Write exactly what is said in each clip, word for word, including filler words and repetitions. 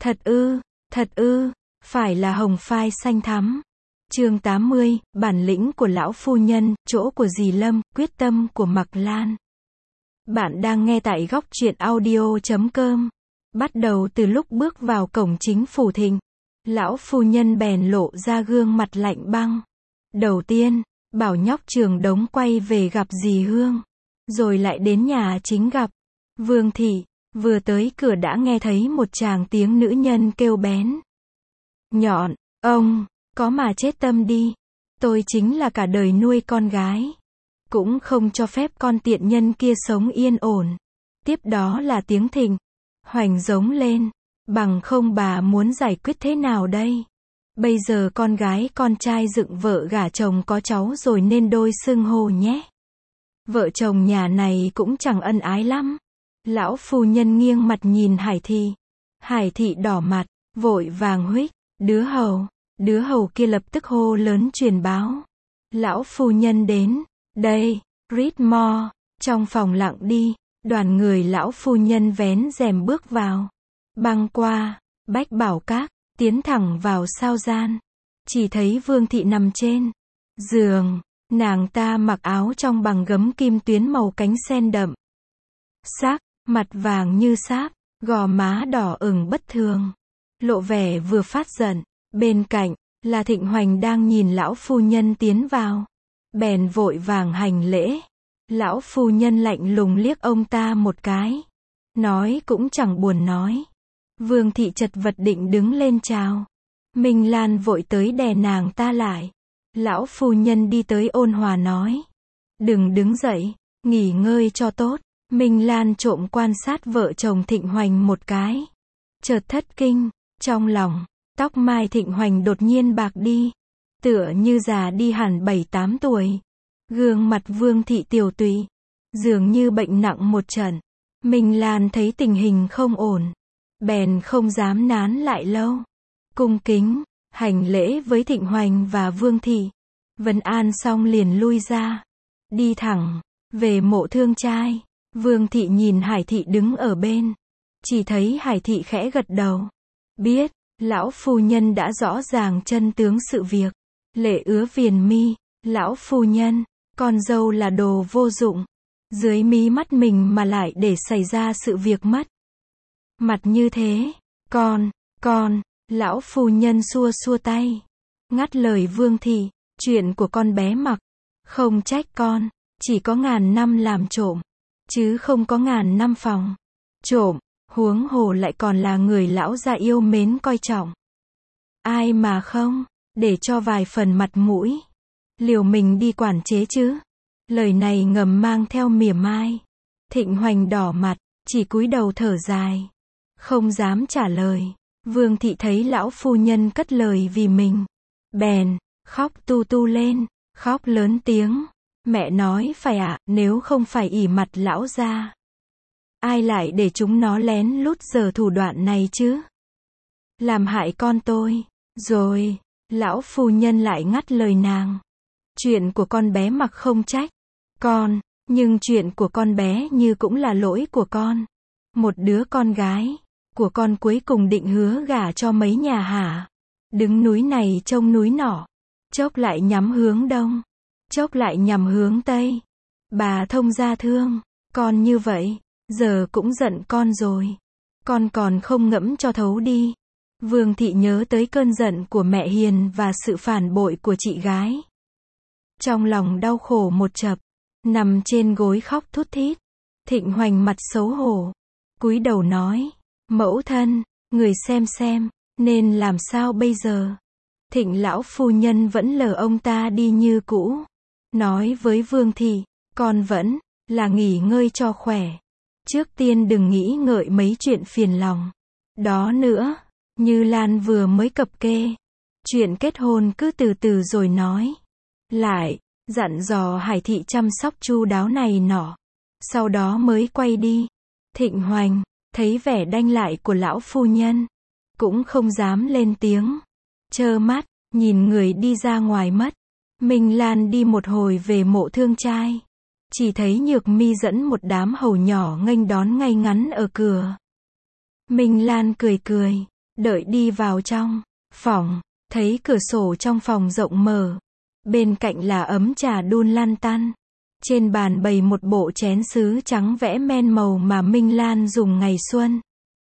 Thật ư, thật ư, phải là hồng phai xanh thắm. Chương tám mươi, bản lĩnh của lão phu nhân, chỗ của dì Lâm, quyết tâm của Mạc Lan. Bạn đang nghe tại góc truyện audio chấm com. Bắt đầu từ lúc bước vào cổng chính phủ Thịnh, lão phu nhân bèn lộ ra gương mặt lạnh băng. Đầu tiên, bảo nhóc Trường Đống quay về gặp dì Hương, rồi lại đến nhà chính gặp Vương Thị. Vừa tới cửa đã nghe thấy một tràng tiếng nữ nhân kêu bén. Nhọn, ông, có mà chết tâm đi. Tôi chính là cả đời nuôi con gái, cũng không cho phép con tiện nhân kia sống yên ổn. Tiếp đó là tiếng Thịnh Hoành giống lên. Bằng không bà muốn giải quyết thế nào đây? Bây giờ con gái con trai dựng vợ gả chồng có cháu rồi nên đôi xưng hô nhé. Vợ chồng nhà này cũng chẳng ân ái lắm. Lão phu nhân nghiêng mặt nhìn Hải Thị. Hải Thị đỏ mặt, vội vàng huých, đứa hầu. Đứa hầu kia lập tức hô lớn truyền báo. Lão phu nhân đến, đây, rít mo, trong phòng lặng đi, đoàn người lão phu nhân vén rèm bước vào. Băng qua, bách bảo các, tiến thẳng vào sao gian. Chỉ thấy Vương Thị nằm trên giường, nàng ta mặc áo trong bằng gấm kim tuyến màu cánh sen đậm sắc, mặt vàng như sáp, gò má đỏ ửng bất thường, lộ vẻ vừa phát giận. Bên cạnh, là Thịnh Hoành đang nhìn lão phu nhân tiến vào. Bèn vội vàng hành lễ. Lão phu nhân lạnh lùng liếc ông ta một cái. Nói cũng chẳng buồn nói. Vương Thị chật vật định đứng lên chào. Minh Lan vội tới đè nàng ta lại. Lão phu nhân đi tới ôn hòa nói. Đừng đứng dậy, nghỉ ngơi cho tốt. Minh Lan trộm quan sát vợ chồng Thịnh Hoành một cái. Chợt thất kinh, trong lòng. Tóc mai Thịnh Hoành đột nhiên bạc đi, tựa như già đi hẳn bảy tám tuổi. Gương mặt Vương Thị tiều tụy, dường như bệnh nặng một trận. Minh Lan thấy tình hình không ổn, bèn không dám nán lại lâu. Cung kính, hành lễ với Thịnh Hoành và Vương Thị. Vân an xong liền lui ra, đi thẳng về mộ thương trai. Vương Thị nhìn Hải Thị đứng ở bên, chỉ thấy Hải Thị khẽ gật đầu. Biết. Lão phu nhân đã rõ ràng chân tướng sự việc. Lệ ứa viền mi. Lão phu nhân, con dâu là đồ vô dụng. Dưới mí mắt mình mà lại để xảy ra sự việc mất mặt như thế. Con, con, lão phu nhân xua xua tay, ngắt lời Vương Thị. Chuyện của con bé Mặc, không trách con, chỉ có ngàn năm làm trộm, chứ không có ngàn năm phòng trộm. Huống hồ lại còn là người lão gia yêu mến coi trọng. Ai mà không, để cho vài phần mặt mũi, liều mình đi quản chế chứ. Lời này ngầm mang theo mỉa mai. Thịnh Hoành đỏ mặt, chỉ cúi đầu thở dài, không dám trả lời. Vương Thị thấy lão phu nhân cất lời vì mình, bèn khóc tu tu lên, khóc lớn tiếng. Mẹ nói phải ạ, à, nếu không phải ỷ mặt lão gia, ai lại để chúng nó lén lút giở thủ đoạn này chứ? Làm hại con tôi. Rồi, lão phu nhân lại ngắt lời nàng. Chuyện của con bé Mặc không trách con, nhưng chuyện của con bé Như cũng là lỗi của con. Một đứa con gái của con cuối cùng định hứa gả cho mấy nhà hả? Đứng núi này trông núi nọ, chốc lại nhắm hướng đông, chốc lại nhằm hướng tây. Bà thông gia thương con như vậy, giờ cũng giận con rồi. Con còn không ngẫm cho thấu đi. Vương Thị nhớ tới cơn giận của mẹ hiền và sự phản bội của chị gái. Trong lòng đau khổ một chập, nằm trên gối khóc thút thít. Thịnh Hoành mặt xấu hổ, cúi đầu nói, mẫu thân, người xem xem, nên làm sao bây giờ? Thịnh lão phu nhân vẫn lờ ông ta đi như cũ. Nói với Vương Thị, con vẫn là nghỉ ngơi cho khỏe. Trước tiên đừng nghĩ ngợi mấy chuyện phiền lòng. Đó nữa, Như Lan vừa mới cập kê. Chuyện kết hôn cứ từ từ rồi nói. Lại, dặn dò Hải Thị chăm sóc chu đáo này nọ. Sau đó mới quay đi. Thịnh Hoành, thấy vẻ đanh lại của lão phu nhân, cũng không dám lên tiếng. Trơ mắt, nhìn người đi ra ngoài mất. Minh Lan đi một hồi về mộ thương trai. Chỉ thấy Nhược Mi dẫn một đám hầu nhỏ nghênh đón ngay ngắn ở cửa. Minh Lan cười cười, Đợi đi vào trong phòng, thấy cửa sổ trong phòng rộng mở. Bên cạnh là ấm trà đun lăn tăn. Trên bàn bày một bộ chén sứ trắng vẽ men màu mà Minh Lan dùng ngày xuân.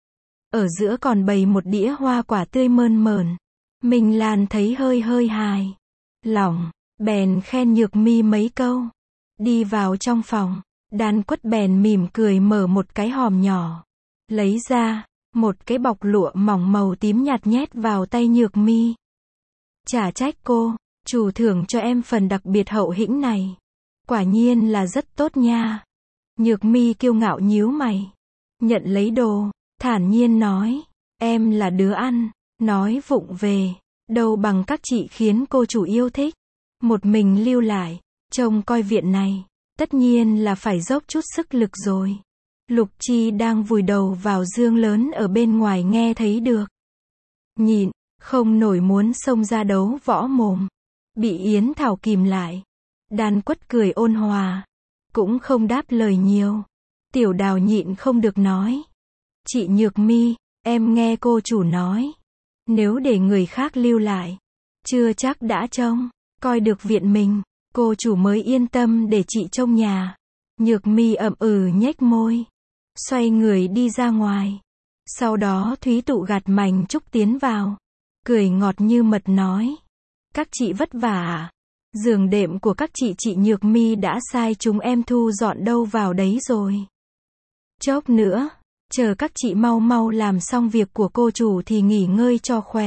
Ở giữa còn bày một đĩa hoa quả tươi mơn mởn. Minh Lan thấy hơi hơi hài lòng, bèn khen Nhược Mi mấy câu. Đi vào trong phòng, Đan Quất bèn mỉm cười mở một cái hòm nhỏ, lấy ra một cái bọc lụa mỏng màu tím nhạt nhét vào tay Nhược Mi. Chả trách cô, chủ thưởng cho em phần đặc biệt hậu hĩnh này. Quả nhiên là rất tốt nha. Nhược Mi kiêu ngạo nhíu mày, nhận lấy đồ, thản nhiên nói, em là đứa ăn, nói vụng về, đâu bằng các chị khiến cô chủ yêu thích. Một mình lưu lại, trông coi viện này, tất nhiên là phải dốc chút sức lực rồi. Lục Chi đang vùi đầu vào giường lớn ở bên ngoài nghe thấy được. Nhịn, không nổi muốn xông ra đấu võ mồm. Bị Yến Thảo kìm lại. Đan Quất cười ôn hòa, cũng không đáp lời nhiều. Tiểu Đào nhịn không được nói. Chị Nhược Mi, em nghe cô chủ nói. Nếu để người khác lưu lại, chưa chắc đã trông coi được viện mình, cô chủ mới yên tâm để chị trông nhà. Nhược Mi ậm ừ nhếch môi, xoay người đi ra ngoài. Sau đó Thúy Tụ gạt mảnh trúc tiến vào, cười ngọt như mật nói, các chị vất vả à? Giường đệm của các chị chị Nhược Mi đã sai chúng em thu dọn đâu vào đấy rồi. Chốc nữa, chờ các chị mau mau làm xong việc của cô chủ thì nghỉ ngơi cho khỏe.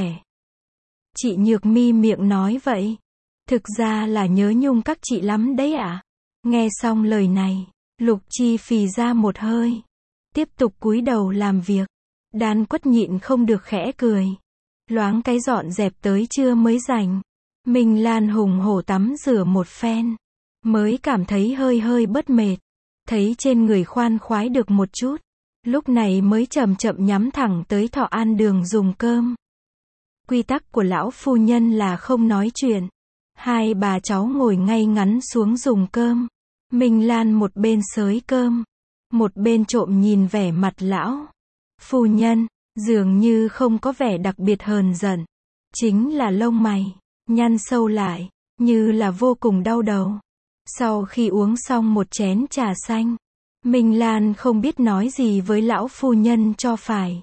Chị Nhược Mi miệng nói vậy, thực ra là nhớ nhung các chị lắm đấy ạ. À? Nghe xong lời này, Lục Chi phì ra một hơi, tiếp tục cúi đầu làm việc. Đan Quất nhịn không được khẽ cười, loáng cái dọn dẹp tới trưa mới rảnh. Minh Lan hùng hổ tắm rửa một phen, mới cảm thấy hơi hơi bớt mệt, thấy trên người khoan khoái được một chút, lúc này mới chậm chậm nhắm thẳng tới Thọ An Đường dùng cơm. Quy tắc của lão phu nhân là không nói chuyện. Hai bà cháu ngồi ngay ngắn xuống dùng cơm. Minh Lan một bên xới cơm, một bên trộm nhìn vẻ mặt lão phu nhân, dường như không có vẻ đặc biệt hờn giận, chính là lông mày nhăn sâu lại, như là vô cùng đau đầu. Sau khi uống xong một chén trà xanh, Minh Lan không biết nói gì với lão phu nhân cho phải.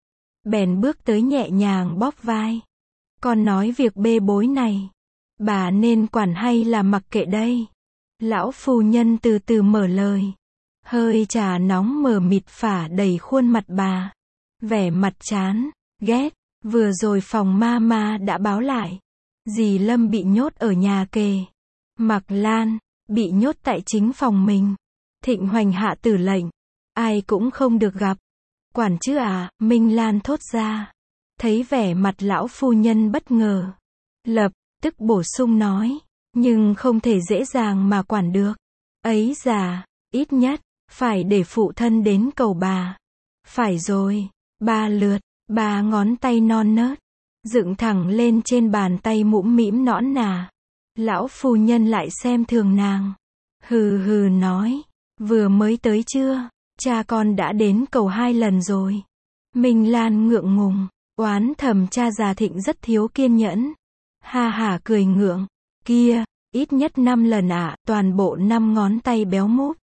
Bèn bước tới nhẹ nhàng bóp vai. Con nói việc bê bối này, bà nên quản hay là mặc kệ đây? Lão phu nhân từ từ mở lời. Hơi trà nóng mờ mịt phả đầy khuôn mặt bà. Vẻ mặt chán, ghét, vừa rồi phòng ma ma đã báo lại. Dì Lâm bị nhốt ở nhà kề. Mạc Lan, bị nhốt tại chính phòng mình. Thịnh Hoành hạ tử lệnh, ai cũng không được gặp. Quản chứ à, Minh Lan thốt ra. Thấy vẻ mặt lão phu nhân bất ngờ, lập tức bổ sung nói, nhưng không thể dễ dàng mà quản được. Ấy già, ít nhất, phải để phụ thân đến cầu bà. Phải rồi, ba lượt, ba ngón tay non nớt, dựng thẳng lên trên bàn tay mũm mĩm nõn nà. Lão phu nhân lại xem thường nàng. Hừ hừ nói, vừa mới tới chưa, cha con đã đến cầu hai lần rồi. Minh Lan ngượng ngùng, oán thầm cha già Thịnh rất thiếu kiên nhẫn. Ha hả cười ngượng, kia, ít nhất năm lần ạ, à, toàn bộ năm ngón tay béo mút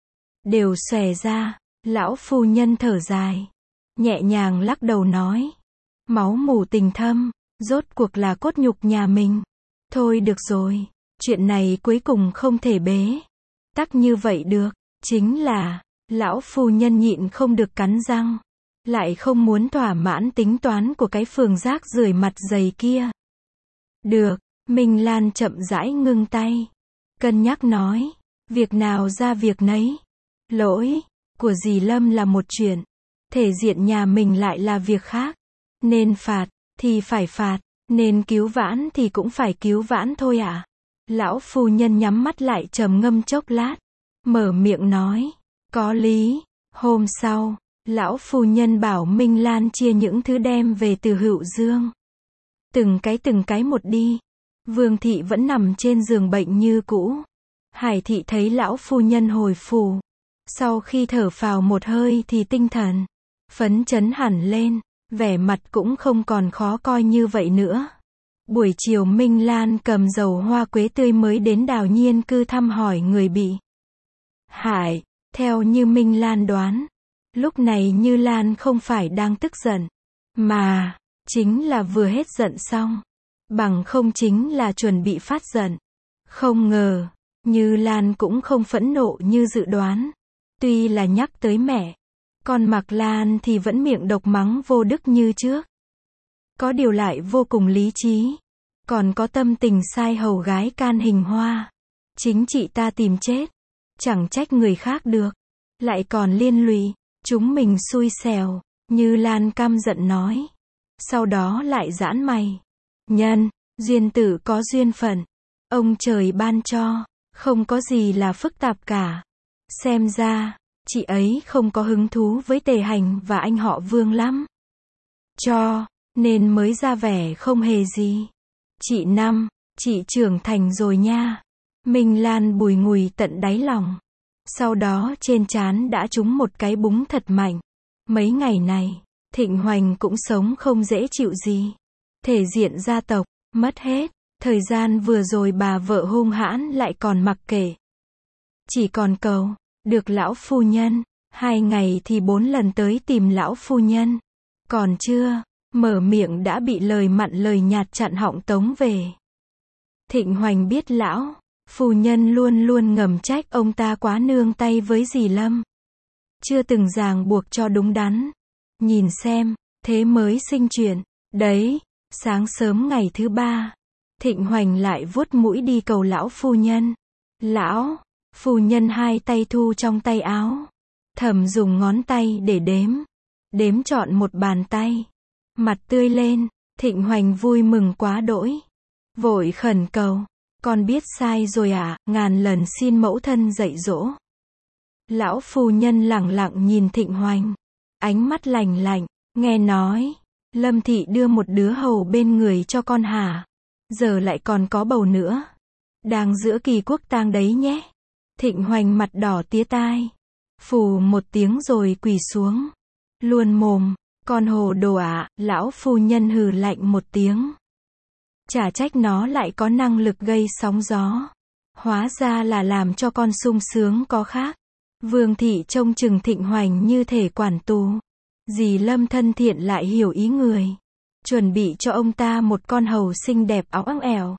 đều xòe ra. Lão phu nhân thở dài, nhẹ nhàng lắc đầu nói, máu mủ tình thâm, rốt cuộc là cốt nhục nhà mình. Thôi được rồi, chuyện này cuối cùng không thể bế tắc như vậy được. Chính là, lão phu nhân nhịn không được cắn răng, lại không muốn thỏa mãn tính toán của cái phường rác rưởi mặt dày kia. Được, Minh Lan chậm rãi ngưng tay, cân nhắc nói, việc nào ra việc nấy. Lỗi của dì Lâm là một chuyện, thể diện nhà mình lại là việc khác. Nên phạt thì phải phạt, nên cứu vãn thì cũng phải cứu vãn thôi ạ. À? Lão phu nhân nhắm mắt lại trầm ngâm chốc lát, mở miệng nói, có lý. Hôm sau, lão phu nhân bảo Minh Lan chia những thứ đem về từ Hữu Dương. Từng cái từng cái một đi. Vương thị vẫn nằm trên giường bệnh như cũ. Hải thị thấy lão phu nhân hồi phủ, sau khi thở phào một hơi thì tinh thần phấn chấn hẳn lên, vẻ mặt cũng không còn khó coi như vậy nữa. Buổi chiều Minh Lan cầm dầu hoa quế tươi mới đến Đào Nhiên cư thăm hỏi người bị hại. Theo như Minh Lan đoán, lúc này Như Lan không phải đang tức giận, mà chính là vừa hết giận xong. Bằng không chính là chuẩn bị phát giận. Không ngờ, Như Lan cũng không phẫn nộ như dự đoán. Tuy là nhắc tới mẹ, còn Mạc Lan thì vẫn miệng độc mắng vô đức như trước. Có điều lại vô cùng lý trí. Còn có tâm tình sai hầu gái can hình hoa. Chính chị ta tìm chết. Chẳng trách người khác được. Lại còn liên lụy. Chúng mình xui xẻo. Như Lan căm giận nói. Sau đó lại giãn mày. Nhân, duyên tử có duyên phận. Ông trời ban cho. Không có gì là phức tạp cả. Xem ra, chị ấy không có hứng thú với Tề Hành và anh họ Vương lắm. Cho nên mới ra vẻ không hề gì. Chị Năm, chị trưởng thành rồi nha. Minh Lan bùi ngùi tận đáy lòng. Sau đó trên trán đã trúng một cái búng thật mạnh. Mấy ngày này, Thịnh Hoành cũng sống không dễ chịu gì. Thể diện gia tộc, mất hết. Thời gian vừa rồi bà vợ hung hãn lại còn mặc kệ. Chỉ còn cầu, được lão phu nhân. Hai ngày thì bốn lần tới tìm lão phu nhân. Còn chưa mở miệng đã bị lời mặn lời nhạt chặn họng tống về. Thịnh Hoành biết lão phu nhân luôn luôn ngầm trách ông ta quá nương tay với dì Lâm. Chưa từng ràng buộc cho đúng đắn. Nhìn xem, thế mới sinh chuyện. Đấy, sáng sớm ngày thứ ba, Thịnh Hoành lại vuốt mũi đi cầu lão phu nhân. Lão phu nhân hai tay thu trong tay áo. Thầm dùng ngón tay để đếm. Đếm trọn một bàn tay. Mặt tươi lên, Thịnh Hoành vui mừng quá đỗi. Vội khẩn cầu. Con biết sai rồi ạ, à, ngàn lần xin mẫu thân dạy dỗ. Lão phu nhân lẳng lặng nhìn Thịnh Hoành. Ánh mắt lạnh lạnh, nghe nói, Lâm thị đưa một đứa hầu bên người cho con hả? Giờ lại còn có bầu nữa. Đang giữa kỳ quốc tang đấy nhé. Thịnh Hoành mặt đỏ tía tai. Phù một tiếng rồi quỳ xuống. Luôn mồm, con hồ đồ ạ, à, lão phu nhân hừ lạnh một tiếng. Chả trách nó lại có năng lực gây sóng gió. Hóa ra là làm cho con sung sướng có khác. Vương thị trông chừng Thịnh Hoành như thể quản tù. Dì Lâm thân thiện lại hiểu ý người. Chuẩn bị cho ông ta một con hầu xinh đẹp óng óng ẻo.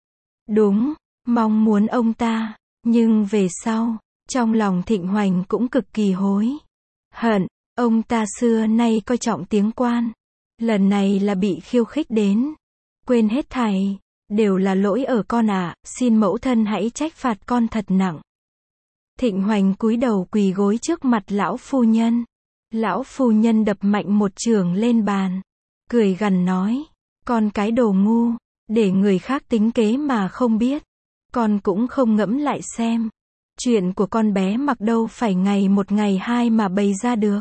Đúng, mong muốn ông ta. Nhưng về sau, trong lòng Thịnh Hoành cũng cực kỳ hối hận. Ông ta xưa nay coi trọng tiếng quan. Lần này là bị khiêu khích đến. Quên hết thảy. Đều là lỗi ở con ạ, à, xin mẫu thân hãy trách phạt con thật nặng. Thịnh Hoành cúi đầu quỳ gối trước mặt lão phu nhân. Lão phu nhân đập mạnh một chưởng lên bàn. Cười gằn nói. Con cái đồ ngu. Để người khác tính kế mà không biết. Con cũng không ngẫm lại xem. Chuyện của con bé Mặc đâu phải ngày một ngày hai mà bày ra được.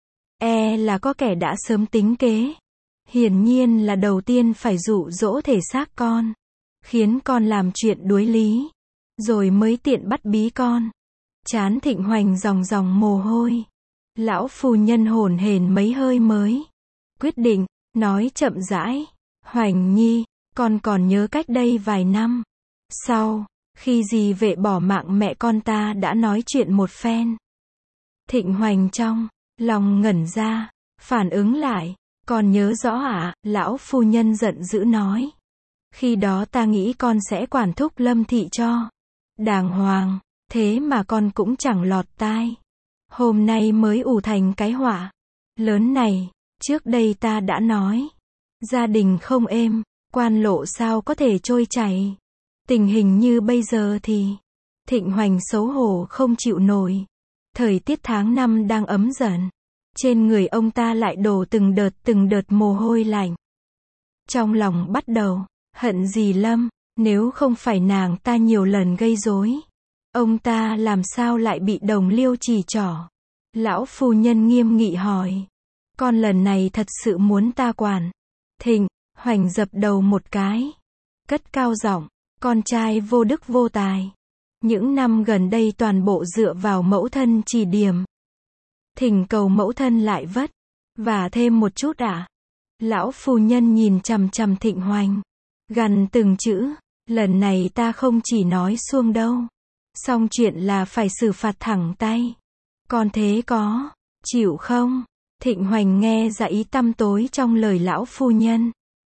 E là có kẻ đã sớm tính kế. Hiển nhiên là đầu tiên phải dụ dỗ thể xác con. Khiến con làm chuyện đuối lý. Rồi mới tiện bắt bí con. Trán Thịnh Hoành ròng ròng mồ hôi. Lão phu nhân hổn hển mấy hơi mới quyết định, nói chậm rãi. Hoành nhi, con còn nhớ cách đây vài năm. Sau, khi dì vệ bỏ mạng mẹ con ta đã nói chuyện một phen. Thịnh Hoành trong lòng ngẩn ra, phản ứng lại. Còn nhớ rõ ạ, à, lão phu nhân giận dữ nói. Khi đó ta nghĩ con sẽ quản thúc Lâm thị cho đàng hoàng, thế mà con cũng chẳng lọt tai. Hôm nay mới ủ thành cái họa lớn này. Trước đây ta đã nói, gia đình không êm, quan lộ sao có thể trôi chảy. Tình hình như bây giờ thì Thịnh Hoành xấu hổ không chịu nổi. Thời tiết tháng năm đang ấm dần. Trên người ông ta lại đổ từng đợt từng đợt mồ hôi lạnh. Trong lòng bắt đầu hận dì Lâm. Nếu không phải nàng ta nhiều lần gây rối, ông ta làm sao lại bị đồng liêu chỉ trỏ. Lão phu nhân nghiêm nghị hỏi. Con lần này thật sự muốn ta quản? Thịnh Hoành dập đầu một cái. Cất cao giọng. Con trai vô đức vô tài. Những năm gần đây toàn bộ dựa vào mẫu thân chỉ điểm. Thỉnh cầu mẫu thân lại vất và thêm một chút ạ. À? Lão phu nhân nhìn chằm chằm Thịnh Hoành, gằn từng chữ, lần này ta không chỉ nói suông đâu. Xong chuyện là phải xử phạt thẳng tay. Còn thế có, chịu không? Thịnh Hoành nghe ra ý tăm tối trong lời lão phu nhân.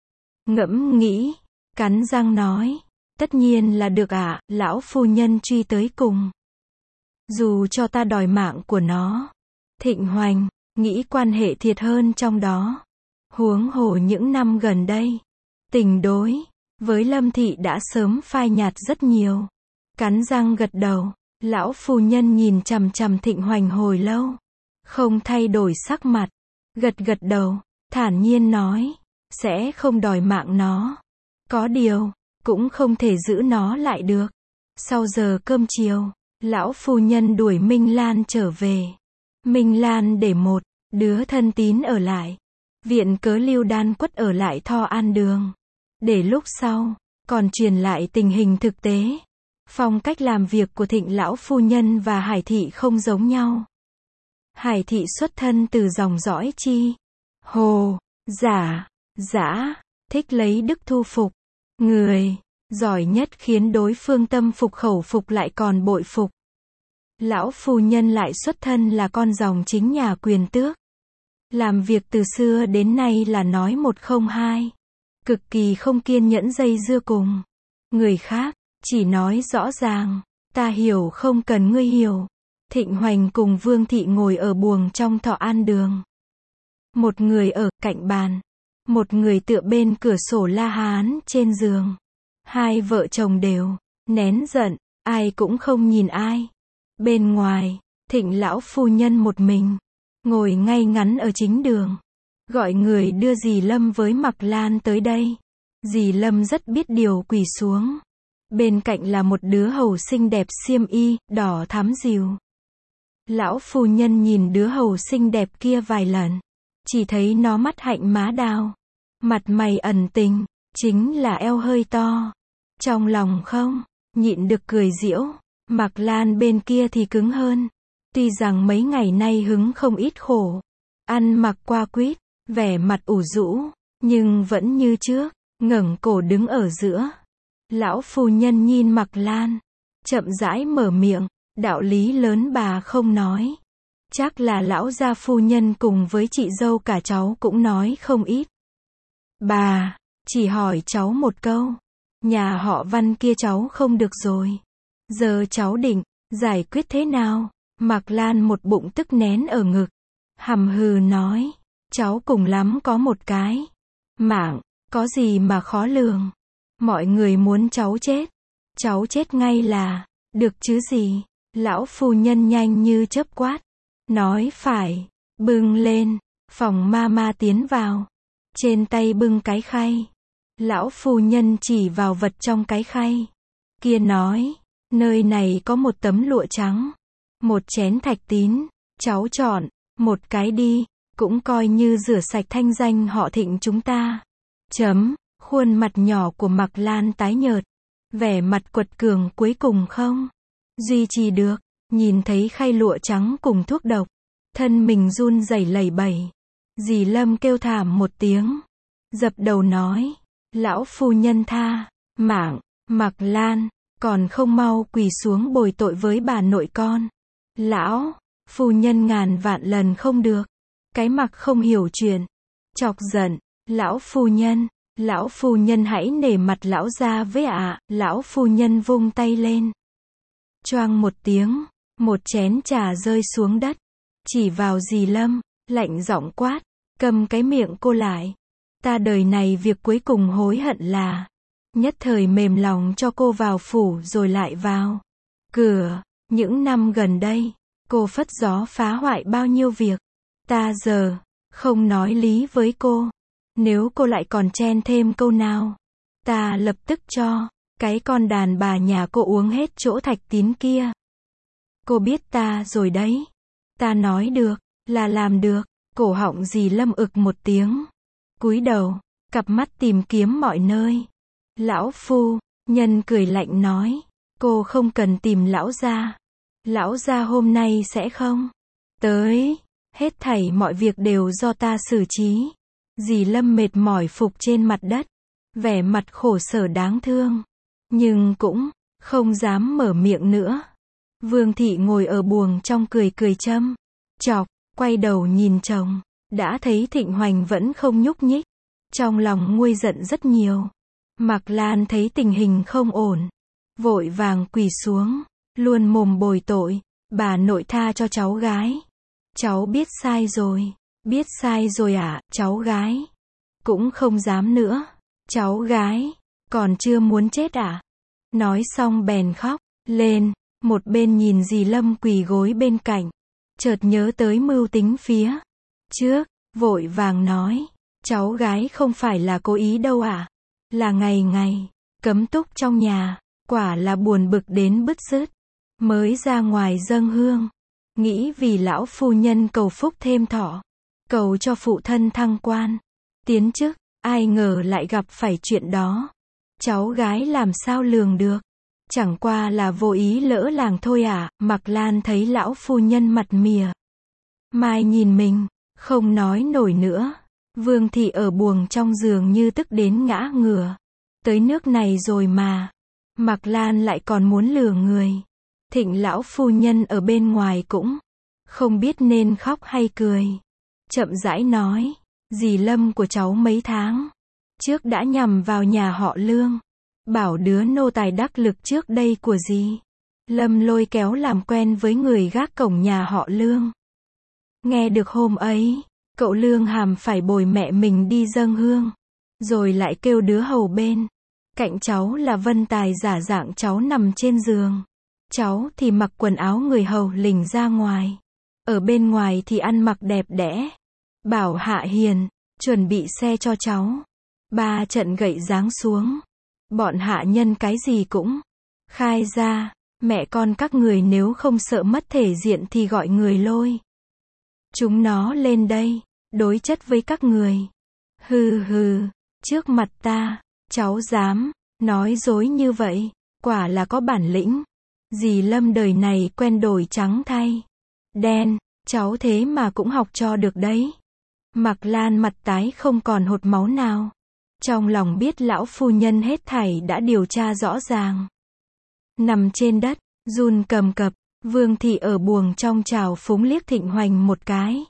Ngẫm nghĩ, cắn răng nói, tất nhiên là được ạ, lão phu nhân truy tới cùng. Dù cho ta đòi mạng của nó. Thịnh Hoành, nghĩ quan hệ thiệt hơn trong đó. Huống hồ những năm gần đây, tình đối với Lâm Thị đã sớm phai nhạt rất nhiều. Cắn răng gật đầu, lão phu nhân nhìn chằm chằm Thịnh Hoành hồi lâu, không thay đổi sắc mặt, gật gật đầu, thản nhiên nói, sẽ không đòi mạng nó. Có điều, cũng không thể giữ nó lại được. Sau giờ cơm chiều, lão phu nhân đuổi Minh Lan trở về. Minh Lan để một đứa thân tín ở lại. Viện cớ Lưu Đan Quất ở lại Tho An Đường. Để lúc sau, còn truyền lại tình hình thực tế. Phong cách làm việc của Thịnh lão phu nhân và Hải Thị không giống nhau. Hải Thị xuất thân từ dòng dõi Chi, Hồ, Giả, Dã, thích lấy đức thu phục. Người, giỏi nhất khiến đối phương tâm phục khẩu phục lại còn bội phục. Lão phu nhân lại xuất thân là con dòng chính nhà quyền tước. Làm việc từ xưa đến nay là nói một không hai. Cực kỳ không kiên nhẫn dây dưa cùng người khác, chỉ nói rõ ràng, ta hiểu không cần ngươi hiểu. Thịnh Hoành cùng Vương Thị ngồi ở buồng trong Thọ An Đường. Một người ở cạnh bàn, một người tựa bên cửa sổ la hán trên giường. Hai vợ chồng đều nén giận, ai cũng không nhìn ai. Bên ngoài, Thịnh lão phu nhân một mình, ngồi ngay ngắn ở chính đường. Gọi người đưa dì Lâm với Mặc Lan tới đây. Dì Lâm rất biết điều quỳ xuống. Bên cạnh là một đứa hầu xinh đẹp xiêm y, đỏ thắm dìu. Lão phu nhân nhìn đứa hầu xinh đẹp kia vài lần. Chỉ thấy nó mắt hạnh má đào. Mặt mày ẩn tình, chính là eo hơi to. Trong lòng không nhịn được cười giễu. Mặc Lan bên kia thì cứng hơn. Tuy rằng mấy ngày nay hứng không ít khổ. Ăn mặc qua quýt, vẻ mặt ủ rũ, nhưng vẫn như trước, ngẩng cổ đứng ở giữa. Lão phu nhân nhìn Mặc Lan, chậm rãi mở miệng, đạo lý lớn bà không nói. Chắc là lão gia phu nhân cùng với chị dâu cả cháu cũng nói không ít. Bà, chỉ hỏi cháu một câu, nhà họ Văn kia cháu không được rồi. Giờ cháu định giải quyết thế nào? Mặc Lan một bụng tức nén ở ngực, hầm hừ nói, cháu cùng lắm có một cái mạng, có gì mà khó lường. Mọi người muốn cháu chết, cháu chết ngay là được chứ gì. Lão phu nhân nhanh như chớp quát, nói phải, bưng lên. Phòng ma ma tiến vào, trên tay bưng cái khay. Lão phu nhân chỉ vào vật trong cái khay kia nói, nơi này có một tấm lụa trắng, một chén thạch tín, cháu chọn một cái đi, cũng coi như rửa sạch thanh danh họ Thịnh chúng ta. Chấm, khuôn mặt nhỏ của Mặc Lan tái nhợt, vẻ mặt quật cường cuối cùng không duy trì được, nhìn thấy khay lụa trắng cùng thuốc độc, thân mình run rẩy lẩy bẩy. Dì Lâm kêu thảm một tiếng, dập đầu nói, lão phu nhân tha mạng. Mặc Lan còn không mau quỳ xuống bồi tội với bà nội con. Lão phu nhân ngàn vạn lần không được. Cái Mặc không hiểu chuyện, chọc giận, lão phu nhân, lão phu nhân hãy nể mặt lão gia với ạ. Lão phu nhân vung tay lên, choang một tiếng, một chén trà rơi xuống đất, chỉ vào dì Lâm, lạnh giọng quát, cầm cái miệng cô lại. Ta đời này việc cuối cùng hối hận là nhất thời mềm lòng cho cô vào phủ rồi lại vào cửa. Những năm gần đây, cô phất gió phá hoại bao nhiêu việc. Ta giờ không nói lý với cô. Nếu cô lại còn chen thêm câu nào, ta lập tức cho cái con đàn bà nhà cô uống hết chỗ thạch tín kia. Cô biết ta rồi đấy. Ta nói được là làm được. Cổ họng dì Lâm ực một tiếng, cúi đầu, cặp mắt tìm kiếm mọi nơi. Lão phu nhân cười lạnh nói, cô không cần tìm lão gia. Lão gia hôm nay sẽ không tới. Hết thảy mọi việc đều do ta xử trí. Dì Lâm mệt mỏi phục trên mặt đất, vẻ mặt khổ sở đáng thương, nhưng cũng không dám mở miệng nữa. Vương thị ngồi ở buồng trong cười cười châm chọc, quay đầu nhìn chồng, đã thấy Thịnh Hoành vẫn không nhúc nhích, trong lòng nguôi giận rất nhiều. Mạc Lan thấy tình hình không ổn, vội vàng quỳ xuống, luôn mồm bồi tội, bà nội tha cho cháu gái. Cháu biết sai rồi, biết sai rồi ạ, à, cháu gái. Cũng không dám nữa. Cháu gái, còn chưa muốn chết à? Nói xong bèn khóc lên, một bên nhìn dì Lâm quỳ gối bên cạnh, chợt nhớ tới mưu tính phía trước, vội vàng nói, cháu gái không phải là cố ý đâu ạ, à? Là ngày ngày cấm túc trong nhà, quả là buồn bực đến bứt rứt, mới ra ngoài dâng hương, nghĩ vì lão phu nhân cầu phúc thêm thọ, cầu cho phụ thân thăng quan, tiến chức, ai ngờ lại gặp phải chuyện đó. Cháu gái làm sao lường được, chẳng qua là vô ý lỡ làng thôi à. Mạc Lan thấy lão phu nhân mặt mỉa mai nhìn mình, không nói nổi nữa. Vương thị ở buồng trong giường như tức đến ngã ngửa. Tới nước này rồi mà Mạc Lan lại còn muốn lừa người. Thịnh lão phu nhân ở bên ngoài cũng không biết nên khóc hay cười, chậm rãi nói, dì Lâm của cháu mấy tháng trước đã nhằm vào nhà họ Lương, bảo đứa nô tài đắc lực trước đây của dì Lâm lôi kéo làm quen với người gác cổng nhà họ Lương. Nghe được hôm ấy, cậu Lương Hàm phải bồi mẹ mình đi dâng hương, rồi lại kêu đứa hầu bên cạnh cháu là Vân Tài giả dạng cháu nằm trên giường, cháu thì mặc quần áo người hầu lình ra ngoài, ở bên ngoài thì ăn mặc đẹp đẽ, bảo Hạ Hiền chuẩn bị xe cho cháu. Ba trận gậy giáng xuống, bọn hạ nhân cái gì cũng khai ra. Mẹ con các người nếu không sợ mất thể diện thì gọi người lôi chúng nó lên đây, đối chất với các người. Hừ hừ, trước mặt ta, cháu dám nói dối như vậy, quả là có bản lĩnh. Dì Lâm đời này quen đổi trắng thay đen, cháu thế mà cũng học cho được đấy. Mạc Lan mặt tái không còn hột máu nào, trong lòng biết lão phu nhân hết thảy đã điều tra rõ ràng. Nằm trên đất, run cầm cập, Vương thị ở buồng trong trào phúng liếc Thịnh Hoành một cái.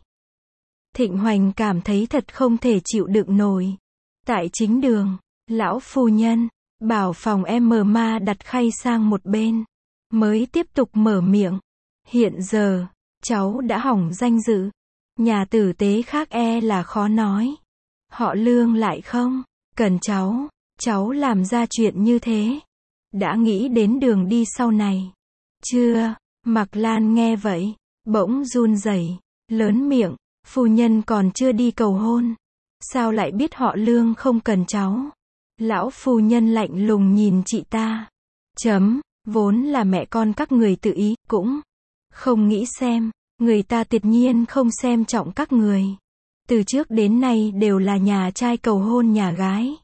Thịnh Hoành cảm thấy thật không thể chịu đựng nổi. Tại chính đường, lão phu nhân bảo phòng em mờ ma đặt khay sang một bên, mới tiếp tục mở miệng. Hiện giờ, cháu đã hỏng danh dự, nhà tử tế khác e là khó nói. Họ Lương lại không cần cháu, cháu làm ra chuyện như thế. Đã nghĩ đến đường đi sau này chưa? Mạc Lan nghe vậy, bỗng run rẩy, lớn miệng, phu nhân còn chưa đi cầu hôn, sao lại biết họ Lương không cần cháu? Lão phu nhân lạnh lùng nhìn chị ta. Chấm, vốn là mẹ con các người tự ý, cũng không nghĩ xem, người ta tuyệt nhiên không xem trọng các người. Từ trước đến nay đều là nhà trai cầu hôn nhà gái.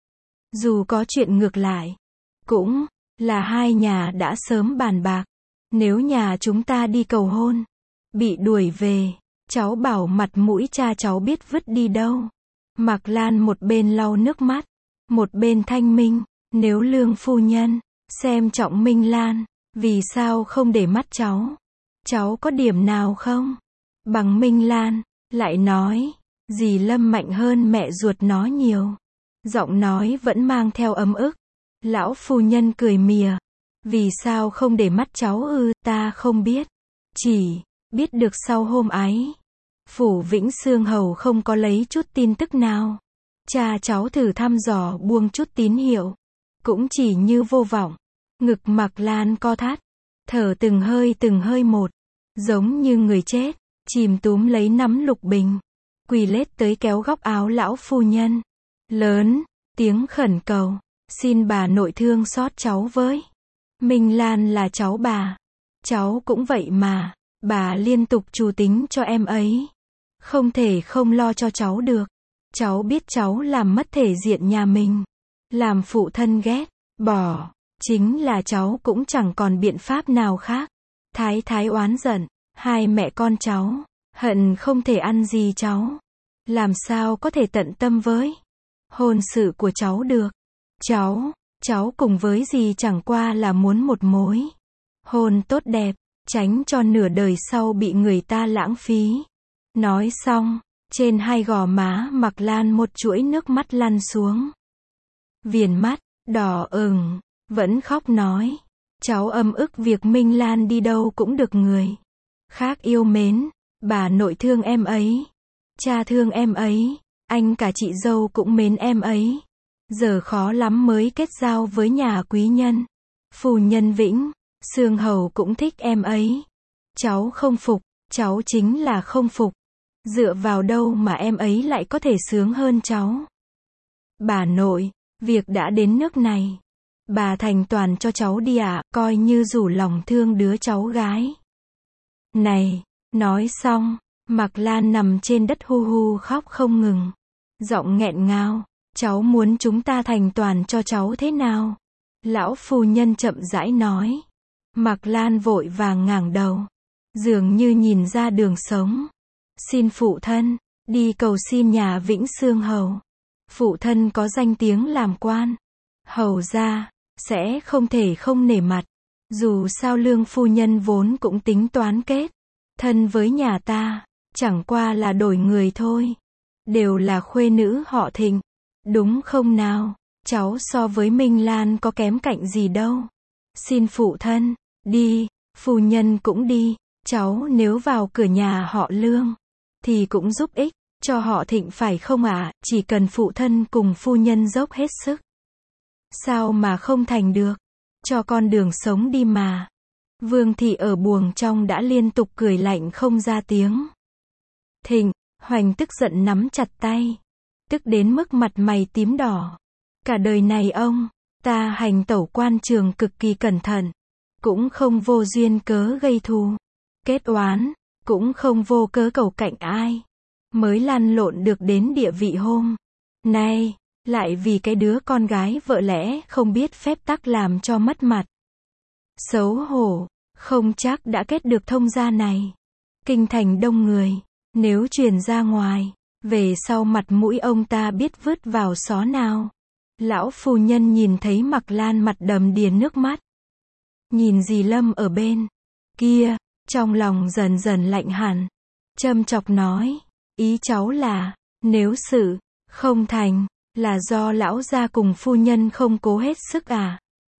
Dù có chuyện ngược lại, cũng là hai nhà đã sớm bàn bạc. Nếu nhà chúng ta đi cầu hôn, bị đuổi về, cháu bảo mặt mũi cha cháu biết vứt đi đâu. Mạc Lan một bên lau nước mắt, một bên thanh minh, nếu Lương phu nhân xem trọng Minh Lan, vì sao không để mắt cháu? Cháu có điểm nào không bằng Minh Lan? Lại nói, dì Lâm mạnh hơn mẹ ruột nó nhiều. Giọng nói vẫn mang theo ấm ức. Lão phu nhân cười mỉa, vì sao không để mắt cháu ư? Ta không biết, chỉ biết được sau hôm ấy, phủ Vĩnh Xương hầu không có lấy chút tin tức nào. Cha cháu thử thăm dò buông chút tín hiệu, cũng chỉ như vô vọng. Ngực Mạc Lan co thắt, thở từng hơi từng hơi một, giống như người chết, chìm túm lấy nắm lục bình, quỳ lết tới kéo góc áo lão phu nhân, lớn tiếng khẩn cầu, xin bà nội thương xót cháu với. Minh Lan là cháu bà, cháu cũng vậy mà, bà liên tục trù tính cho em ấy, không thể không lo cho cháu được. Cháu biết cháu làm mất thể diện nhà mình, làm phụ thân ghét bỏ, chính là cháu cũng chẳng còn biện pháp nào khác. Thái thái oán giận, hai mẹ con cháu hận không thể ăn gì cháu. làm sao có thể tận tâm với hôn sự của cháu được. Cháu, cháu cùng với dì chẳng qua là muốn một mối hôn tốt đẹp, tránh cho nửa đời sau bị người ta lãng phí. Nói xong, trên hai gò má Mạc Lan một chuỗi nước mắt lăn xuống. Viền mắt đỏ ửng, vẫn khóc nói, cháu ấm ức việc Minh Lan đi đâu cũng được người khác yêu mến, bà nội thương em ấy, cha thương em ấy, anh cả chị dâu cũng mến em ấy. Giờ khó lắm mới kết giao với nhà quý nhân. Phu nhân Vĩnh, Sương Hầu cũng thích em ấy. Cháu không phục, cháu chính là không phục. Dựa vào đâu mà em ấy lại có thể sướng hơn cháu? Bà nội, việc đã đến nước này, bà thành toàn cho cháu đi ạ, coi như rủ lòng thương đứa cháu gái này. Nói xong, Mạc Lan nằm trên đất hu hu khóc không ngừng. Giọng nghẹn ngào, cháu muốn chúng ta thành toàn cho cháu thế nào? Lão phu nhân chậm rãi nói. Mạc Lan vội vàng ngẩng đầu, dường như nhìn ra đường sống. Xin phụ thân, đi cầu xin nhà Vĩnh Sương Hầu. Phụ thân có danh tiếng làm quan. Hầu ra, sẽ không thể không nể mặt. Dù sao Lương phu nhân vốn cũng tính toán kết thân với nhà ta, chẳng qua là đổi người thôi. Đều là khuê nữ họ Thịnh, đúng không nào? Cháu so với Minh Lan có kém cạnh gì đâu. Xin phụ thân, đi, phu nhân cũng đi. Cháu nếu vào cửa nhà họ Lương, thì cũng giúp ích cho họ Thịnh phải không ạ? À? Chỉ cần phụ thân cùng phu nhân dốc hết sức. Sao mà không thành được? Cho con đường sống đi mà. Vương thị ở buồng trong đã liên tục cười lạnh không ra tiếng. Thịnh Hoành tức giận nắm chặt tay, tức đến mức mặt mày tím đỏ. Cả đời này ông ta hành tẩu quan trường cực kỳ cẩn thận, cũng không vô duyên cớ gây thù kết oán, cũng không vô cớ cầu cạnh ai, mới lăn lộn được đến địa vị hôm nay, lại vì cái đứa con gái vợ lẽ không biết phép tắc làm cho mất mặt. Xấu hổ, không chắc đã kết được thông gia này. Kinh thành đông người, nếu truyền ra ngoài, về sau mặt mũi ông ta biết vứt vào xó nào. Lão phu nhân nhìn thấy Mạc Lan mặt đầm đìa nước mắt, nhìn dì Lâm ở bên kia, trong lòng dần dần lạnh hẳn, châm chọc nói, ý cháu là, nếu sự không thành, là do lão gia cùng phu nhân không cố hết sức à?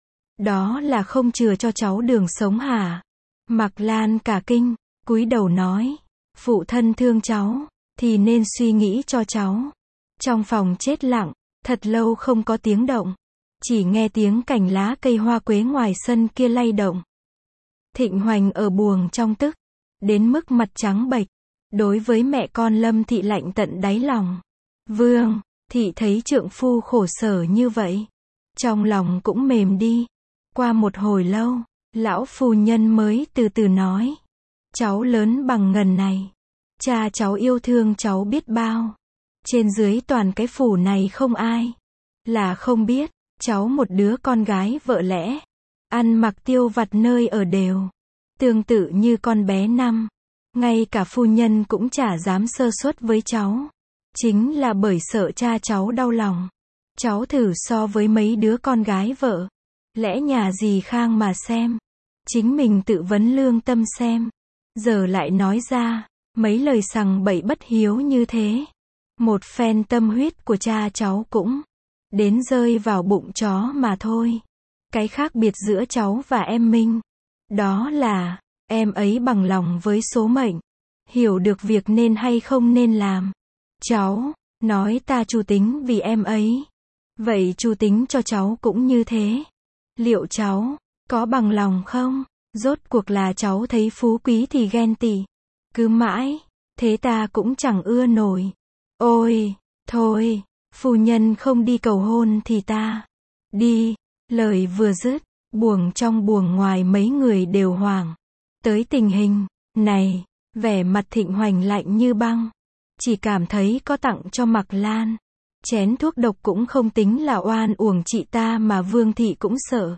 Đó là không chừa cho cháu đường sống hả? Mạc Lan cả kinh, cúi đầu nói, phụ thân thương cháu, thì nên suy nghĩ cho cháu. Trong phòng chết lặng, thật lâu không có tiếng động, chỉ nghe tiếng cành lá cây hoa quế ngoài sân kia lay động. Thịnh Hoành ở buồng trong tức đến mức mặt trắng bệch, đối với mẹ con Lâm thị lạnh tận đáy lòng. Vương thị thấy trượng phu khổ sở như vậy, trong lòng cũng mềm đi. Qua một hồi lâu, lão phu nhân mới từ từ nói, cháu lớn bằng ngần này, cha cháu yêu thương cháu biết bao, trên dưới toàn cái phủ này không ai là không biết, cháu một đứa con gái vợ lẽ, ăn mặc tiêu vặt nơi ở đều tương tự như con bé năm, ngay cả phu nhân cũng chả dám sơ suất với cháu, chính là bởi sợ cha cháu đau lòng. Cháu thử so với mấy đứa con gái vợ lẽ nhà dì Khang mà xem, chính mình tự vấn lương tâm xem, giờ lại nói ra mấy lời sằng bậy bất hiếu như thế. Một phen tâm huyết của cha cháu cũng đến rơi vào bụng chó mà thôi. Cái khác biệt giữa cháu và em Minh, đó là em ấy bằng lòng với số mệnh, hiểu được việc nên hay không nên làm. Cháu nói ta chu tính vì em ấy, vậy chu tính cho cháu cũng như thế. Liệu cháu có bằng lòng không? Rốt cuộc là cháu thấy phú quý thì ghen tị, cứ mãi thế ta cũng chẳng ưa nổi. Ôi, thôi, phu nhân không đi cầu hôn thì ta đi. Lời vừa dứt, buồng trong buồng ngoài mấy người đều hoảng. Tới tình hình này, vẻ mặt Thịnh Hoành lạnh như băng, chỉ cảm thấy có tặng cho Mạc Lan chén thuốc độc cũng không tính là oan uổng chị ta mà Vương thị cũng sợ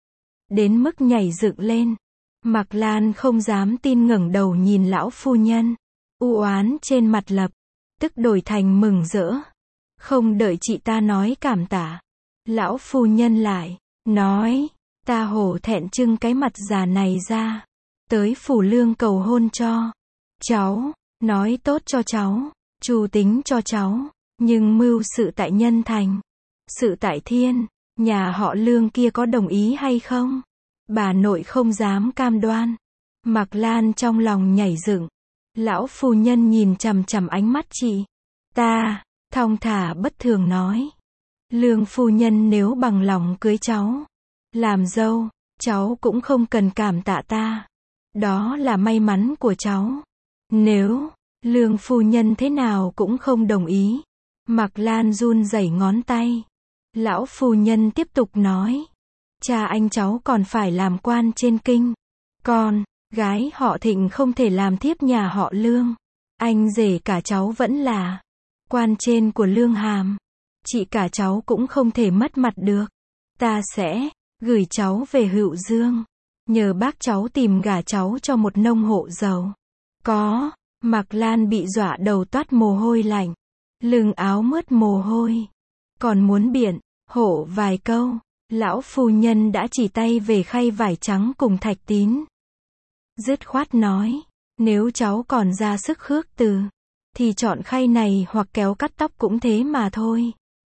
đến mức nhảy dựng lên. Mạc Lan không dám tin ngẩng đầu nhìn lão phu nhân, u oán trên mặt lập tức đổi thành mừng rỡ. Không đợi chị ta nói cảm tạ, lão phu nhân lại nói, ta hổ thẹn trưng cái mặt già này ra, tới phủ lương cầu hôn cho cháu, nói tốt cho cháu, chu tính cho cháu, nhưng mưu sự tại nhân thành, sự tại thiên, nhà họ Lương kia có đồng ý hay không? Bà nội không dám cam đoan. Mạc Lan trong lòng nhảy dựng. Lão phu nhân nhìn chằm chằm ánh mắt chị ta, thong thả bất thường nói. Lương phu nhân nếu bằng lòng cưới cháu làm dâu, cháu cũng không cần cảm tạ ta. Đó là may mắn của cháu. Nếu Lương phu nhân thế nào cũng không đồng ý. Mạc Lan run rẩy ngón tay. Lão phu nhân tiếp tục nói. Cha anh cháu còn phải làm quan trên kinh. Con gái họ Thịnh không thể làm thiếp nhà họ Lương. Anh rể cả cháu vẫn là quan trên của Lương Hàm. Chị cả cháu cũng không thể mất mặt được. Ta sẽ gửi cháu về Hữu Dương. Nhờ bác cháu tìm gả cháu cho một nông hộ giàu. Có. Mạc Lan bị dọa đầu toát mồ hôi lạnh. Lưng áo mướt mồ hôi. Còn muốn biện hộ vài câu. Lão phu nhân đã chỉ tay về khay vải trắng cùng thạch tín. Dứt khoát nói. Nếu cháu còn ra sức khước từ, thì chọn khay này hoặc kéo cắt tóc cũng thế mà thôi.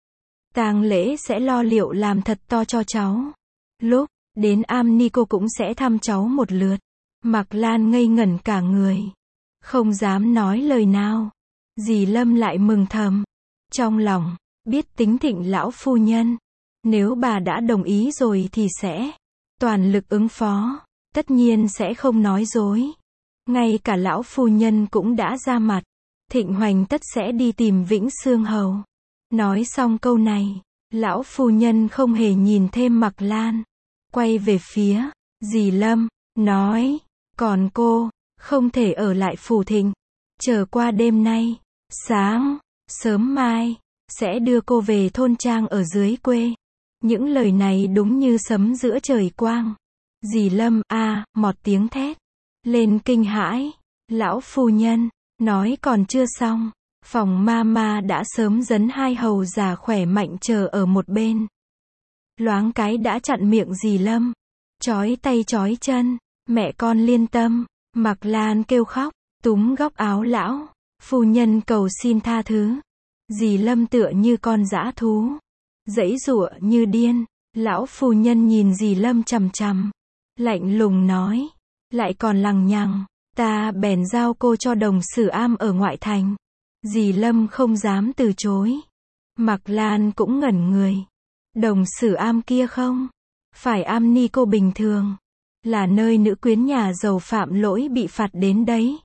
Tang lễ sẽ lo liệu làm thật to cho cháu. Lúc đến am ni cô cũng sẽ thăm cháu một lượt. Mạc Lan ngây ngẩn cả người. Không dám nói lời nào. Dì Lâm lại mừng thầm. Trong lòng, biết tính Thịnh lão phu nhân. Nếu bà đã đồng ý rồi thì sẽ toàn lực ứng phó. Tất nhiên sẽ không nói dối. Ngay cả lão phu nhân cũng đã ra mặt. Thịnh Hoành tất sẽ đi tìm Vĩnh Xương Hầu. Nói xong câu này, lão phu nhân không hề nhìn thêm Mạc Lan. Quay về phía dì Lâm, nói, còn cô, không thể ở lại phủ Thịnh. Chờ qua đêm nay, sáng, sớm mai, sẽ đưa cô về thôn trang ở dưới quê. Những lời này đúng như sấm giữa trời quang. Dì Lâm, a, à, một tiếng thét lên kinh hãi. Lão phu nhân, nói còn chưa xong. Phòng ma ma đã sớm dẫn hai hầu già khỏe mạnh chờ ở một bên. Loáng cái đã chặn miệng dì Lâm. Chói tay chói chân. Mẹ con liên tâm. Mạc Lan kêu khóc, túm góc áo lão. Phu nhân cầu xin tha thứ. Dì Lâm tựa như con dã thú. Giãy giụa như điên. Lão phu nhân nhìn dì Lâm chằm chằm. Lạnh lùng nói. Lại còn lằng nhằng. Ta bèn giao cô cho đồng sử am ở ngoại thành. Dì Lâm không dám từ chối. Mạc Lan cũng ngẩn người. Đồng sử am kia không phải am ni cô bình thường. Là nơi nữ quyến nhà giàu phạm lỗi bị phạt đến đấy.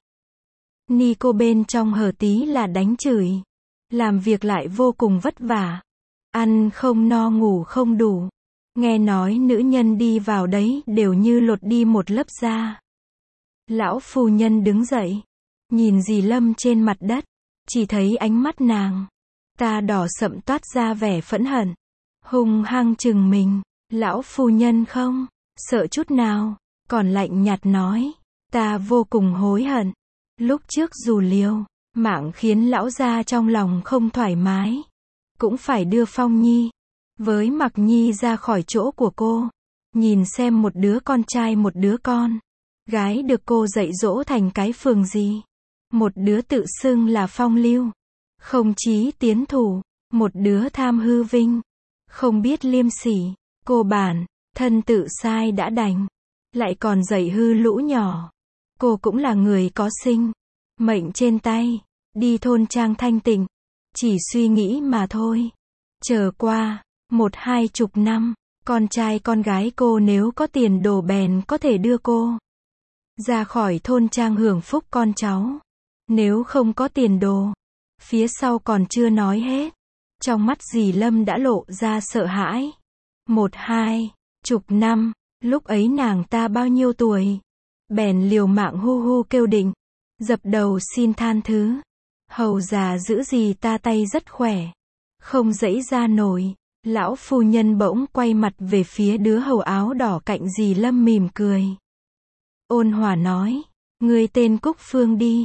Ni cô bên trong hở tí là đánh chửi. Làm việc lại vô cùng vất vả. Ăn không no ngủ không đủ. Nghe nói nữ nhân đi vào đấy đều như lột đi một lớp da. Lão phu nhân đứng dậy. Nhìn dì Lâm trên mặt đất. Chỉ thấy ánh mắt nàng ta đỏ sậm toát ra vẻ phẫn hận. Hung hăng chừng mình. Lão phu nhân không sợ chút nào. Còn lạnh nhạt nói. Ta vô cùng hối hận. Lúc trước dù liều mạng khiến lão gia trong lòng không thoải mái. Cũng phải đưa Phong Nhi với Mạc Nhi ra khỏi chỗ của cô. Nhìn xem một đứa con trai một đứa con gái được cô dạy dỗ thành cái phường gì. Một đứa tự xưng là phong lưu, không chí tiến thủ. Một đứa tham hư vinh, không biết liêm sỉ. Cô bản thân tự sai đã đành, lại còn dạy hư lũ nhỏ. Cô cũng là người có sinh mệnh trên tay. Đi thôn trang thanh tịnh, chỉ suy nghĩ mà thôi. Chờ qua một hai chục năm, con trai con gái cô nếu có tiền đồ bèn có thể đưa cô ra khỏi thôn trang hưởng phúc con cháu. Nếu không có tiền đồ, phía sau còn chưa nói hết. Trong mắt dì Lâm đã lộ ra sợ hãi. Một hai chục năm, lúc ấy nàng ta bao nhiêu tuổi? Bèn liều mạng hu hu kêu định, dập đầu xin than thứ. Hầu già giữ dì ta tay rất khỏe, không giãy ra nổi. Lão phu nhân bỗng quay mặt về phía đứa hầu áo đỏ cạnh dì Lâm mỉm cười. Ôn hòa nói, ngươi tên Cúc Phương đi.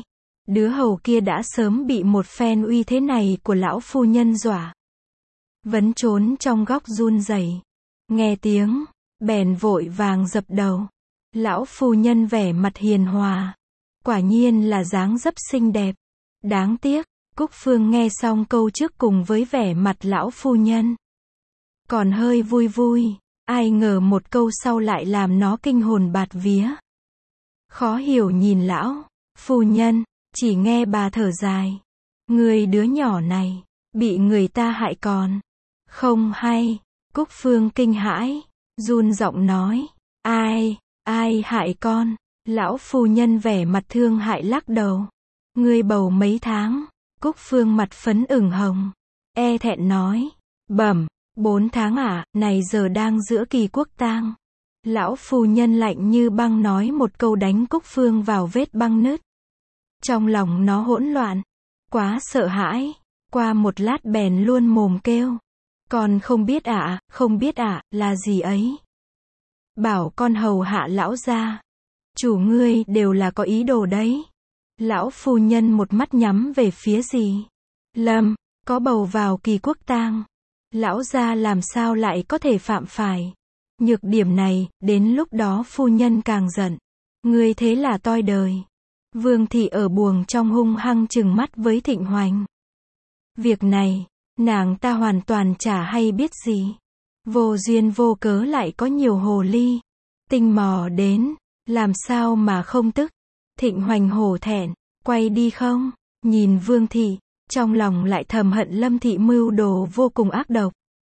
Đứa hầu kia đã sớm bị một phen uy thế này của lão phu nhân dọa. Vẫn trốn trong góc run rẩy. Nghe tiếng, bèn vội vàng dập đầu. Lão phu nhân vẻ mặt hiền hòa. Quả nhiên là dáng dấp xinh đẹp. Đáng tiếc, Cúc Phương nghe xong câu trước cùng với vẻ mặt lão phu nhân. Còn hơi vui vui, ai ngờ một câu sau lại làm nó kinh hồn bạt vía. Khó hiểu nhìn lão phu nhân, chỉ nghe bà thở dài. Người đứa nhỏ này, bị người ta hại còn không hay. Cúc Phương kinh hãi, run giọng nói, ai, ai hại con? Lão phu nhân vẻ mặt thương hại lắc đầu. Ngươi bầu mấy tháng? Cúc Phương mặt phấn ửng hồng, e thẹn nói, bẩm, bốn tháng à, này giờ đang giữa kỳ quốc tang. Lão phu nhân lạnh như băng nói một câu đánh Cúc Phương vào vết băng nứt. Trong lòng nó hỗn loạn, quá sợ hãi, qua một lát bèn luôn mồm kêu. Con không biết ạ, à, không biết ạ, à, là gì ấy? Bảo con hầu hạ lão gia. Chủ ngươi đều là có ý đồ đấy. Lão phu nhân một mắt nhắm về phía gì Lâm, có bầu vào kỳ quốc tang. Lão gia làm sao lại có thể phạm phải nhược điểm này, đến lúc đó phu nhân càng giận. Ngươi thế là toi đời. Vương thị ở buồng trong hung hăng trừng mắt với Thịnh Hoành. Việc này, nàng ta hoàn toàn chả hay biết gì. Vô duyên vô cớ lại có nhiều hồ ly tinh mò đến, làm sao mà không tức. Thịnh Hoành hổ thẹn, quay đi không? Nhìn Vương thị, trong lòng lại thầm hận Lâm thị mưu đồ vô cùng ác độc.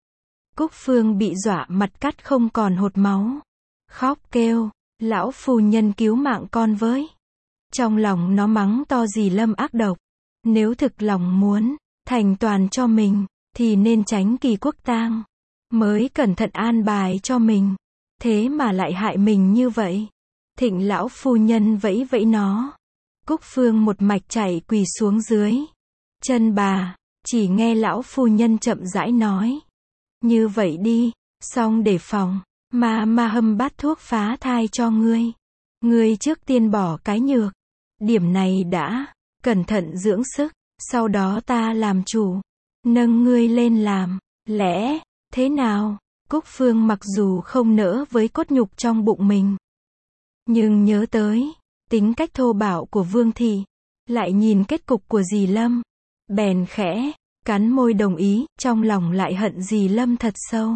Cúc Phương bị dọa mặt cắt không còn hột máu, khóc kêu, lão phu nhân cứu mạng con với. Trong lòng nó mắng to dì Lâm ác độc. Nếu thực lòng muốn thành toàn cho mình, thì nên tránh kỳ quốc tang, mới cẩn thận an bài cho mình. Thế mà lại hại mình như vậy. Thịnh lão phu nhân vẫy vẫy nó. Cúc Phương một mạch chảy quỳ xuống dưới chân bà, chỉ nghe lão phu nhân chậm rãi nói. Như vậy đi, xong để phòng, mà ma hâm bát thuốc phá thai cho ngươi. Ngươi trước tiên bỏ cái nhược điểm này đã, cẩn thận dưỡng sức, sau đó ta làm chủ, nâng ngươi lên làm lẽ, thế nào? Cúc Phương mặc dù không nỡ với cốt nhục trong bụng mình, nhưng nhớ tới tính cách thô bạo của Vương thị, lại nhìn kết cục của dì Lâm, bèn khẽ cắn môi đồng ý, trong lòng lại hận dì Lâm thật sâu.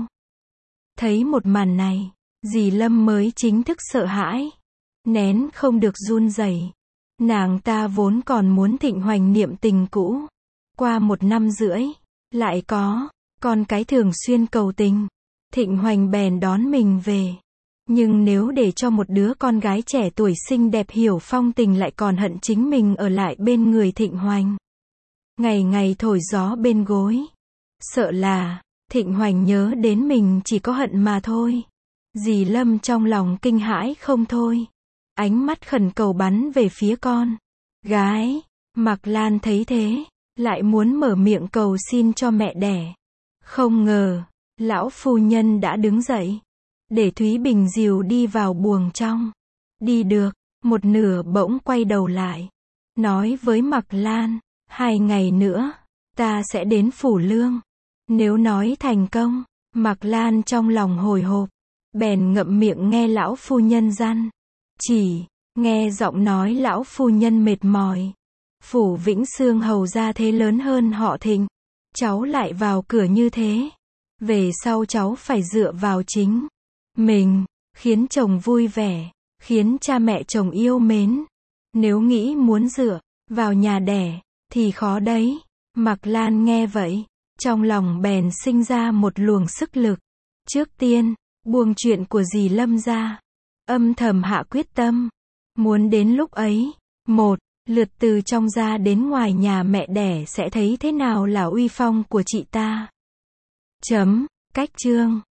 Thấy một màn này, dì Lâm mới chính thức sợ hãi, nén không được run rẩy. Nàng ta vốn còn muốn Thịnh Hoành niệm tình cũ, qua một năm rưỡi, lại có con cái thường xuyên cầu tình, Thịnh Hoành bèn đón mình về. Nhưng nếu để cho một đứa con gái trẻ tuổi xinh đẹp hiểu phong tình lại còn hận chính mình ở lại bên người Thịnh Hoành, ngày ngày thổi gió bên gối, sợ là Thịnh Hoành nhớ đến mình chỉ có hận mà thôi. Dì Lâm trong lòng kinh hãi không thôi, ánh mắt khẩn cầu bắn về phía con gái. Mạc Lan thấy thế, lại muốn mở miệng cầu xin cho mẹ đẻ. Không ngờ, lão phu nhân đã đứng dậy, để Thúy Bình dìu đi vào buồng trong. Đi được một nửa bỗng quay đầu lại, nói với Mạc Lan, hai ngày nữa, ta sẽ đến Phủ Lương. Nếu nói thành công, Mạc Lan trong lòng hồi hộp, bèn ngậm miệng nghe lão phu nhân dặn. Chỉ nghe giọng nói lão phu nhân mệt mỏi. Phủ Vĩnh Xương hầu ra thế lớn hơn họ Thịnh, cháu lại vào cửa như thế, về sau cháu phải dựa vào chính mình, khiến chồng vui vẻ, khiến cha mẹ chồng yêu mến. Nếu nghĩ muốn dựa vào nhà đẻ, thì khó đấy. Mạc Lan nghe vậy, trong lòng bèn sinh ra một luồng sức lực. Trước tiên, buông chuyện của dì Lâm ra, âm thầm hạ quyết tâm, muốn đến lúc ấy, một lượt từ trong ra đến ngoài nhà mẹ đẻ sẽ thấy thế nào là uy phong của chị ta. Chấm, cách chương.